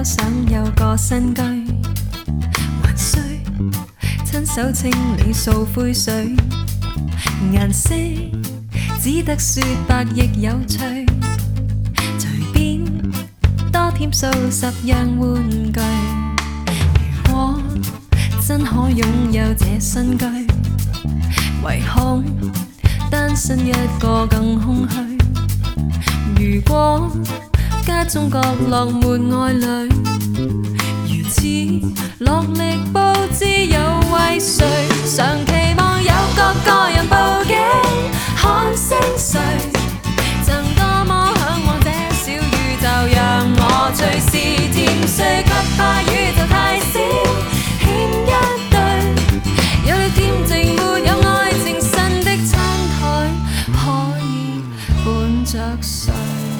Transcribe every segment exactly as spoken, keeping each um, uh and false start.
都想有個新居，還需親手清理掃灰水，顏色只得雪白亦有趣，隨便多添數十樣玩具。如果真可擁有這新居，唯恐單身一個更空虛。如果家中角落沒愛侶，如此落力佈置又為誰？常期望有個個人報警看星誰，曾多麼向往這小宇宙，讓我隨時甜睡，卻怕宇宙太小，欠一對。有了恬靜沒有愛情，新的餐台可以伴着誰？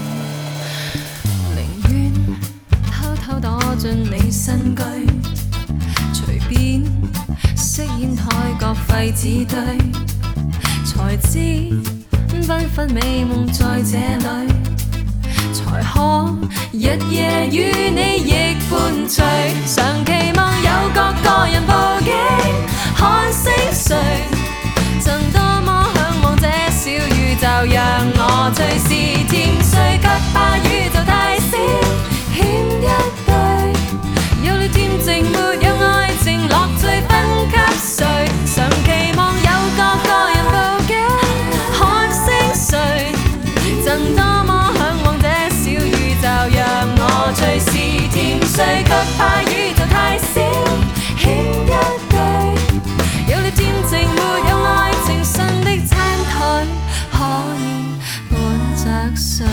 偷躲進你新居，隨便飾演台角廢紙堆，才知繽紛美夢在這裏，才可日夜與你亦伴隨。常期望有個個人報警看星誰，曾多麼向往這小宇宙，讓我隨時甜睡，卻怕宇宙太小，欠一對。有了恬靜沒有愛情，樂趣分給誰？常期望有個個人報警看星誰，曾多麼向往這小宇宙，讓我隨時甜睡，卻怕宇宙太小，欠一對。有了恬靜沒有愛情，新的餐台可以伴着誰？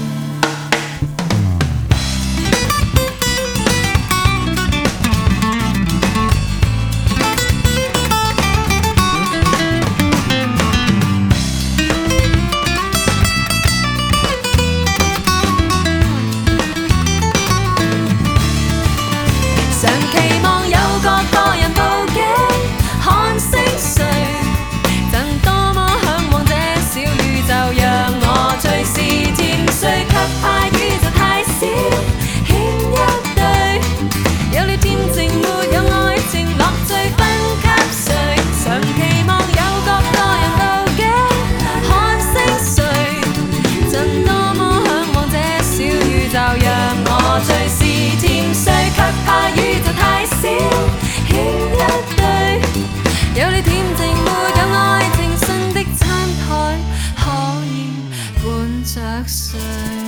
常期望有個個人報警看星誰，曾多麼向往這小宇宙，讓我隨時甜睡，卻怕宇宙太小，欠一對。有了恬靜沒有愛情，樂趣分給誰？常期望有個個人報警看星誰，曾多麼向往這小宇宙，讓我隨時甜睡，卻怕宇宙太小，欠一對。有了恬靜沒有愛情，新的餐台可以伴着誰？